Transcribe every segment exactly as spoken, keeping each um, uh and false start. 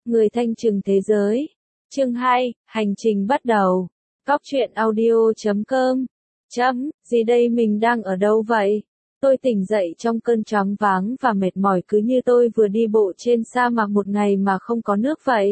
Người thanh trừng thế giới. Chương hai, hành trình bắt đầu. Cóc truyện audio chấm com. Chấm, gì đây, mình đang ở đâu vậy? Tôi tỉnh dậy trong cơn choáng váng và mệt mỏi, cứ như tôi vừa đi bộ trên sa mạc một ngày mà không có nước vậy.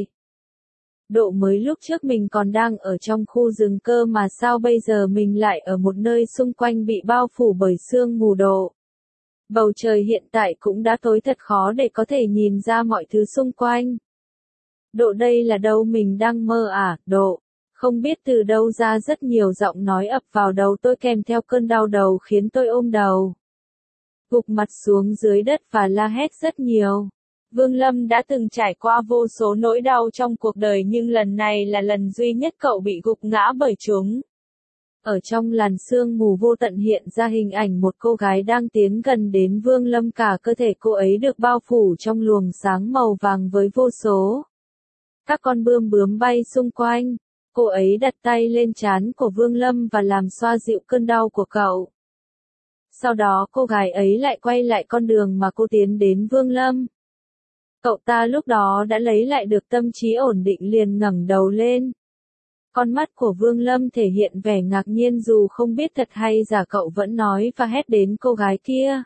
Độ mới lúc trước mình còn đang ở trong khu rừng cơ mà sao bây giờ mình lại ở một nơi xung quanh bị bao phủ bởi sương mù độ. Bầu trời hiện tại cũng đã tối thật khó để có thể nhìn ra mọi thứ xung quanh. Độ đây là đâu, mình đang mơ à, Độ. Không biết từ đâu ra rất nhiều giọng nói ập vào đầu tôi kèm theo cơn đau đầu khiến tôi ôm đầu. Gục mặt xuống dưới đất và la hét rất nhiều. Vương Lâm đã từng trải qua vô số nỗi đau trong cuộc đời, nhưng lần này là lần duy nhất cậu bị gục ngã bởi chúng. Ở trong làn sương mù vô tận hiện ra hình ảnh một cô gái đang tiến gần đến Vương Lâm, cả cơ thể cô ấy được bao phủ trong luồng sáng màu vàng với vô số các con bươm bướm bay xung quanh. Cô ấy đặt tay lên trán của Vương Lâm và làm xoa dịu cơn đau của cậu. Sau đó cô gái ấy lại quay lại con đường mà cô tiến đến Vương Lâm. Cậu ta lúc đó đã lấy lại được tâm trí ổn định, liền ngẩng đầu lên. Con mắt của Vương Lâm thể hiện vẻ ngạc nhiên, dù không biết thật hay giả cậu vẫn nói và hét đến cô gái kia.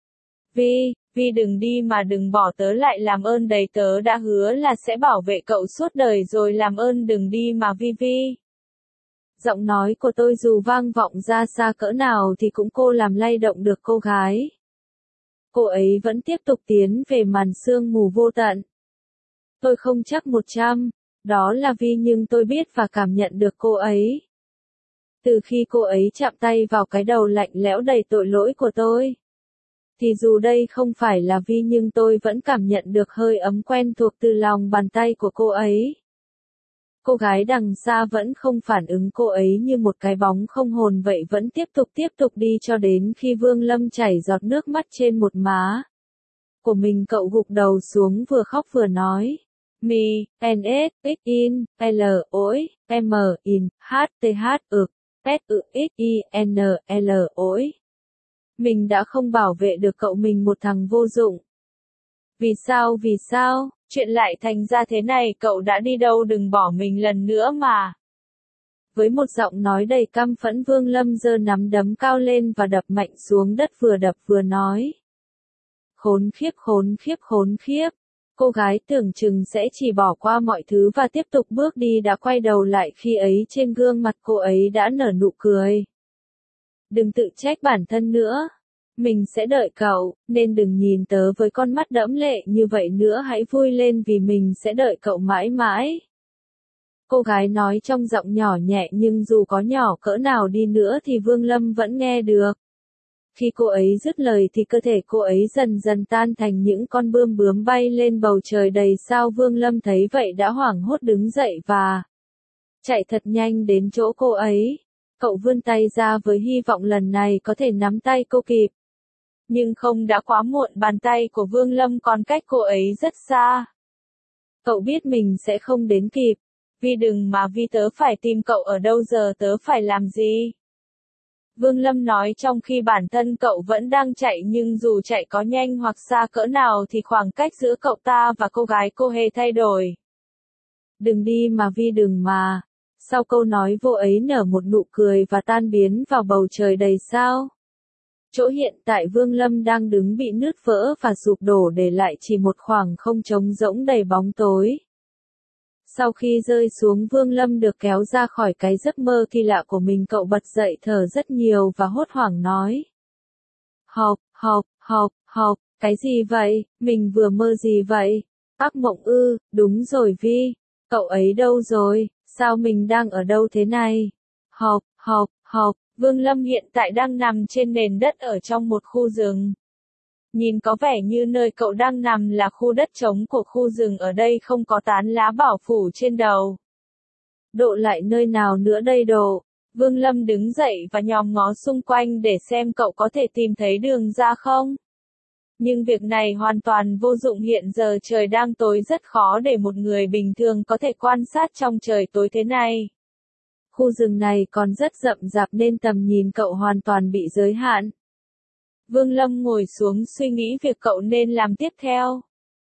Vi, Vi đừng đi mà, đừng bỏ tớ lại, làm ơn đấy, tớ đã hứa là sẽ bảo vệ cậu suốt đời rồi, làm ơn đừng đi mà Vi Vi. Giọng nói của tôi dù vang vọng ra xa cỡ nào thì cũng cô làm lay động được cô gái. Cô ấy vẫn tiếp tục tiến về màn sương mù vô tận. Tôi không chắc một trăm, đó là Vi, nhưng tôi biết và cảm nhận được cô ấy. Từ khi cô ấy chạm tay vào cái đầu lạnh lẽo đầy tội lỗi của tôi, thì dù đây không phải là Vi nhưng tôi vẫn cảm nhận được hơi ấm quen thuộc từ lòng bàn tay của cô ấy. Cô gái đằng xa vẫn không phản ứng, cô ấy như một cái bóng không hồn vậy, vẫn tiếp tục tiếp tục đi cho đến khi Vương Lâm chảy giọt nước mắt trên một má của mình. Cậu gục đầu xuống, vừa khóc vừa nói. Mi, N S, X in, L, ối, M, in, H, T, H, ực, S, ự, X, I, N, L, ối. Mình đã không bảo vệ được cậu, mình một thằng vô dụng. Vì sao, vì sao, chuyện lại thành ra thế này, cậu đã đi đâu, đừng bỏ mình lần nữa mà. Với một giọng nói đầy căm phẫn, Vương Lâm giơ nắm đấm cao lên và đập mạnh xuống đất, vừa đập vừa nói. Khốn khiếp, khốn khiếp, khốn khiếp. Cô gái tưởng chừng sẽ chỉ bỏ qua mọi thứ và tiếp tục bước đi đã quay đầu lại, khi ấy trên gương mặt cô ấy đã nở nụ cười. Đừng tự trách bản thân nữa. Mình sẽ đợi cậu, nên đừng nhìn tớ với con mắt đẫm lệ như vậy nữa, hãy vui lên vì mình sẽ đợi cậu mãi mãi. Cô gái nói trong giọng nhỏ nhẹ, nhưng dù có nhỏ cỡ nào đi nữa thì Vương Lâm vẫn nghe được. Khi cô ấy dứt lời thì cơ thể cô ấy dần dần tan thành những con bươm bướm bay lên bầu trời đầy sao. Vương Lâm thấy vậy đã hoảng hốt đứng dậy và chạy thật nhanh đến chỗ cô ấy. Cậu vươn tay ra với hy vọng lần này có thể nắm tay cô kịp. Nhưng không, đã quá muộn, bàn tay của Vương Lâm còn cách cô ấy rất xa. Cậu biết mình sẽ không đến kịp. Vi đừng mà Vi, tớ phải tìm cậu ở đâu, giờ tớ phải làm gì? Vương Lâm nói trong khi bản thân cậu vẫn đang chạy, nhưng dù chạy có nhanh hoặc xa cỡ nào thì khoảng cách giữa cậu ta và cô gái cô hề thay đổi. Đừng đi mà Vi, đừng mà. Sau câu nói vô ấy nở một nụ cười và tan biến vào bầu trời đầy sao. Chỗ hiện tại Vương Lâm đang đứng bị nứt vỡ và sụp đổ, để lại chỉ một khoảng không trống rỗng đầy bóng tối. Sau khi rơi xuống, Vương Lâm được kéo ra khỏi cái giấc mơ kỳ lạ của mình, cậu bật dậy thở rất nhiều và hốt hoảng nói. Học, học, học, học, cái gì vậy, mình vừa mơ gì vậy? Ác mộng ư, đúng rồi Vi, cậu ấy đâu rồi, sao mình đang ở đâu thế này? Học, học, học. Vương Lâm hiện tại đang nằm trên nền đất ở trong một khu rừng. Nhìn có vẻ như nơi cậu đang nằm là khu đất trống của khu rừng, ở đây không có tán lá bảo phủ trên đầu. Độ lại nơi nào nữa đây Độ? Vương Lâm đứng dậy và nhòm ngó xung quanh để xem cậu có thể tìm thấy đường ra không. Nhưng việc này hoàn toàn vô dụng, hiện giờ trời đang tối, rất khó để một người bình thường có thể quan sát trong trời tối thế này. Khu rừng này còn rất rậm rạp nên tầm nhìn cậu hoàn toàn bị giới hạn. Vương Lâm ngồi xuống suy nghĩ việc cậu nên làm tiếp theo.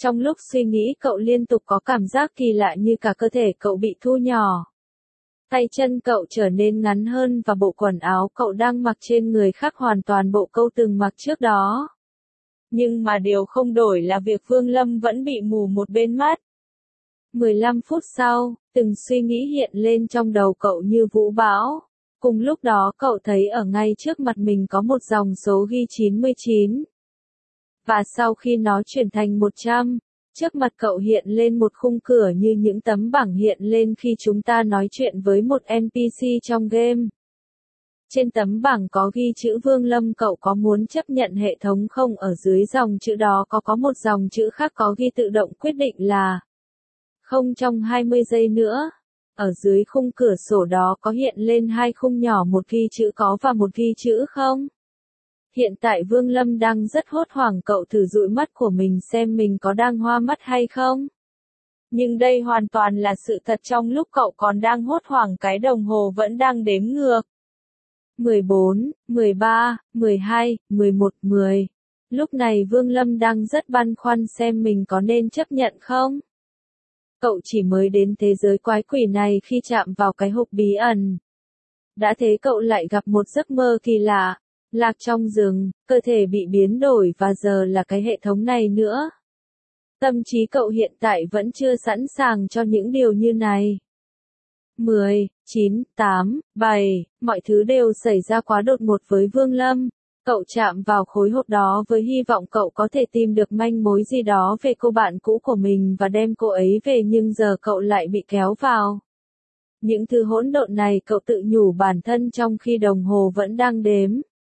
Trong lúc suy nghĩ cậu liên tục có cảm giác kỳ lạ như cả cơ thể cậu bị thu nhỏ. Tay chân cậu trở nên ngắn hơn và bộ quần áo cậu đang mặc trên người khác hoàn toàn bộ cậu từng mặc trước đó. Nhưng mà điều không đổi là việc Vương Lâm vẫn bị mù một bên mắt. mười lăm phút sau, từng suy nghĩ hiện lên trong đầu cậu như vũ bão. Cùng lúc đó cậu thấy ở ngay trước mặt mình có một dòng số ghi chín mươi chín. Và sau khi nó chuyển thành một trăm, trước mặt cậu hiện lên một khung cửa như những tấm bảng hiện lên khi chúng ta nói chuyện với một en pê xê trong game. Trên tấm bảng có ghi chữ Vương Lâm, cậu có muốn chấp nhận hệ thống không? Ở dưới dòng chữ đó có có một dòng chữ khác có ghi tự động quyết định là không trong hai mươi giây nữa. Ở dưới khung cửa sổ đó có hiện lên hai khung nhỏ, một ghi chữ có và một ghi chữ không. Hiện tại Vương Lâm đang rất hốt hoảng, cậu thử dụi mắt của mình xem mình có đang hoa mắt hay không. Nhưng đây hoàn toàn là sự thật, trong lúc cậu còn đang hốt hoảng cái đồng hồ vẫn đang đếm ngược. mười bốn, mười ba, mười hai, mười một, mười. Lúc này Vương Lâm đang rất băn khoăn xem mình có nên chấp nhận không. Cậu chỉ mới đến thế giới quái quỷ này khi chạm vào cái hộp bí ẩn. Đã thế cậu lại gặp một giấc mơ kỳ lạ. Lạc trong rừng, cơ thể bị biến đổi và giờ là cái hệ thống này nữa. Tâm trí cậu hiện tại vẫn chưa sẵn sàng cho những điều như này. mười, chín, tám, bảy, mọi thứ đều xảy ra quá đột ngột với Vương Lâm. Cậu chạm vào khối hộp đó với hy vọng cậu có thể tìm được manh mối gì đó về cô bạn cũ của mình và đem cô ấy về, nhưng giờ cậu lại bị kéo vào những thứ hỗn độn này. Cậu tự nhủ bản thân trong khi đồng hồ vẫn đang đếm.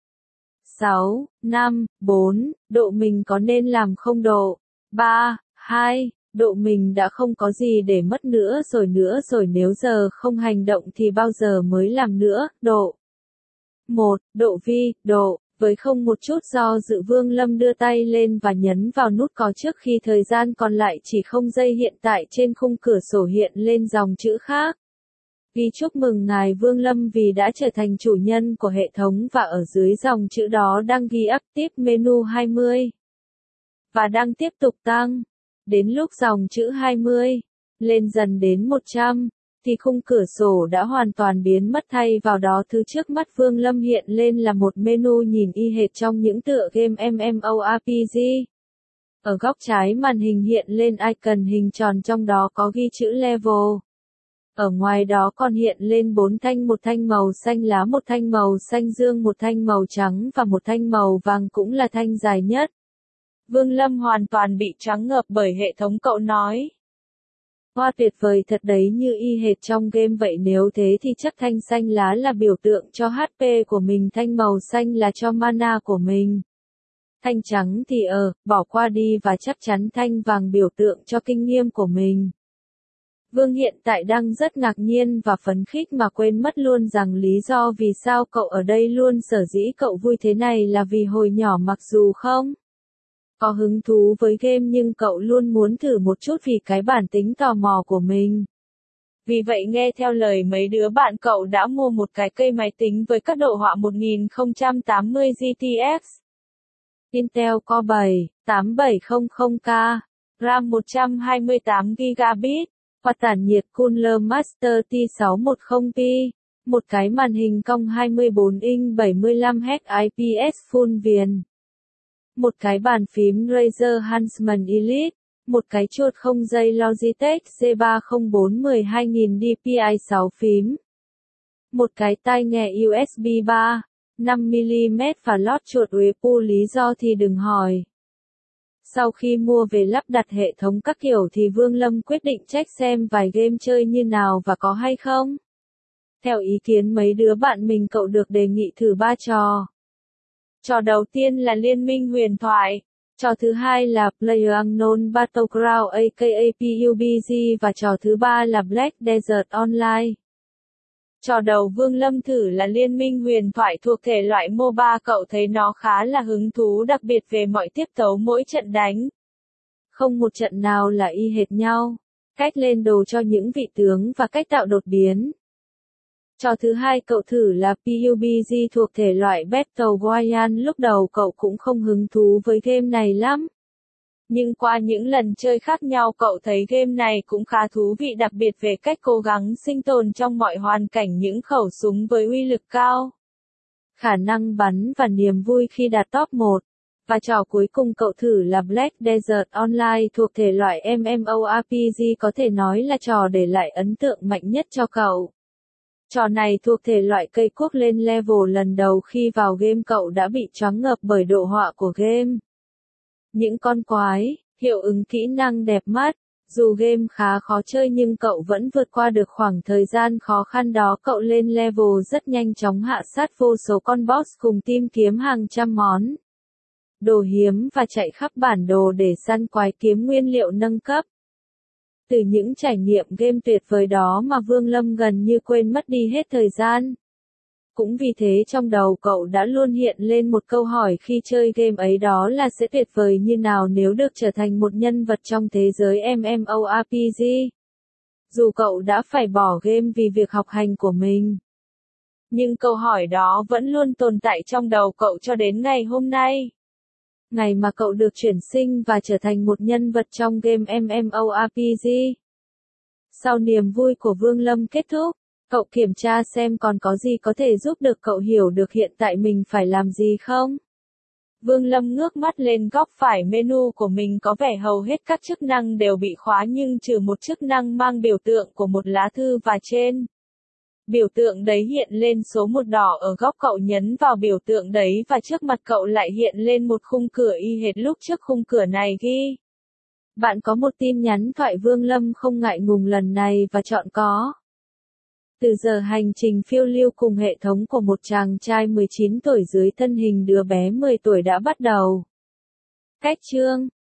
sáu, năm, bốn, độ mình có nên làm không? Độ ba, hai, độ mình đã không có gì để mất nữa rồi nữa rồi, nếu giờ không hành động thì bao giờ mới làm nữa. Độ một, độ vi, độ. Với không một chút do dự, Vương Lâm đưa tay lên và nhấn vào nút có trước khi thời gian còn lại chỉ không giây. Hiện tại trên khung cửa sổ hiện lên dòng chữ khác. Ghi chúc mừng ngài Vương Lâm vì đã trở thành chủ nhân của hệ thống, và ở dưới dòng chữ đó đang ghi Active Menu hai mươi. Và đang tiếp tục tăng. Đến lúc dòng chữ hai mươi lên dần đến một trăm, thì khung cửa sổ đã hoàn toàn biến mất, thay vào đó thứ trước mắt Vương Lâm hiện lên là một menu nhìn y hệt trong những tựa game MMORPG. Ở góc trái màn hình hiện lên icon hình tròn, trong đó có ghi chữ level. Ở ngoài đó còn hiện lên bốn thanh, một thanh màu xanh lá, một thanh màu xanh dương, một thanh màu trắng và một thanh màu vàng cũng là thanh dài nhất. Vương Lâm hoàn toàn bị choáng ngợp bởi hệ thống, cậu nói. Hoa tuyệt vời thật đấy, như y hệt trong game vậy. Nếu thế thì chắc thanh xanh lá là biểu tượng cho hát pê của mình, thanh màu xanh là cho mana của mình. Thanh trắng thì ờ, bỏ qua đi, và chắc chắn thanh vàng biểu tượng cho kinh nghiệm của mình. Vương hiện tại đang rất ngạc nhiên và phấn khích mà quên mất luôn rằng lý do vì sao cậu ở đây luôn. Sở dĩ cậu vui thế này là vì hồi nhỏ mặc dù không có hứng thú với game nhưng cậu luôn muốn thử một chút vì cái bản tính tò mò của mình. Vì vậy nghe theo lời mấy đứa bạn, cậu đã mua một cái cây máy tính với các đồ họa một nghìn không trăm tám mươi giê tê ích, Intel Core bảy, tám bảy không không K, RAM một trăm hai mươi tám gi ga bai, quạt tản nhiệt Cooler Master T sáu một không P, một cái màn hình cong hai mươi bốn inch bảy mươi lăm héc i pê ét full viền, một cái bàn phím Razer Huntsman Elite, một cái chuột không dây Logitech G ba không bốn một hai nghìn đê pê i sáu phím, một cái tai nghe u ét bê ba, năm mi li mét và lót chuột Whirlpool. Lý do thì đừng hỏi. Sau khi mua về lắp đặt hệ thống các kiểu thì Vương Lâm quyết định check xem vài game chơi như nào và có hay không. Theo ý kiến mấy đứa bạn mình, cậu được đề nghị thử ba trò. Trò đầu tiên là Liên minh huyền thoại. Trò thứ hai là PlayerUnknown Battleground aka pê u bê giê và trò thứ ba là Black Desert Online. Trò đầu Vương Lâm thử là Liên minh huyền thoại thuộc thể loại mô ba, cậu thấy nó khá là hứng thú, đặc biệt về mọi tiết tấu mỗi trận đánh. Không một trận nào là y hệt nhau. Cách lên đồ cho những vị tướng và cách tạo đột biến. Trò thứ hai cậu thử là pê u bê giê thuộc thể loại Battle Royale. Lúc đầu cậu cũng không hứng thú với game này lắm. Nhưng qua những lần chơi khác nhau cậu thấy game này cũng khá thú vị, đặc biệt về cách cố gắng sinh tồn trong mọi hoàn cảnh, những khẩu súng với uy lực cao, khả năng bắn và niềm vui khi đạt top một. Và trò cuối cùng cậu thử là Black Desert Online thuộc thể loại MMORPG, có thể nói là trò để lại ấn tượng mạnh nhất cho cậu. Trò này thuộc thể loại cây cuốc lên level, lần đầu khi vào game cậu đã bị choáng ngợp bởi độ họa của game. Những con quái, hiệu ứng kỹ năng đẹp mắt. Dù game khá khó chơi nhưng cậu vẫn vượt qua được khoảng thời gian khó khăn đó. Cậu lên level rất nhanh chóng, hạ sát vô số con boss cùng tìm kiếm hàng trăm món đồ hiếm và chạy khắp bản đồ để săn quái kiếm nguyên liệu nâng cấp. Từ những trải nghiệm game tuyệt vời đó mà Vương Lâm gần như quên mất đi hết thời gian. Cũng vì thế trong đầu cậu đã luôn hiện lên một câu hỏi khi chơi game ấy, đó là sẽ tuyệt vời như nào nếu được trở thành một nhân vật trong thế giới MMORPG. Dù cậu đã phải bỏ game vì việc học hành của mình, nhưng câu hỏi đó vẫn luôn tồn tại trong đầu cậu cho đến ngày hôm nay. Ngày mà cậu được chuyển sinh và trở thành một nhân vật trong game MMORPG. Sau niềm vui của Vương Lâm kết thúc, cậu kiểm tra xem còn có gì có thể giúp được cậu hiểu được hiện tại mình phải làm gì không. Vương Lâm ngước mắt lên góc phải menu của mình, có vẻ hầu hết các chức năng đều bị khóa nhưng trừ một chức năng mang biểu tượng của một lá thư, và trên biểu tượng đấy hiện lên số một đỏ ở góc. Cậu nhấn vào biểu tượng đấy và trước mặt cậu lại hiện lên một khung cửa y hệt lúc trước. Khung cửa này ghi: bạn có một tin nhắn thoại. Vương Lâm không ngại ngùng lần này và chọn có. Từ giờ hành trình phiêu lưu cùng hệ thống của một chàng trai mười chín tuổi dưới thân hình đứa bé mười tuổi đã bắt đầu. Cách chương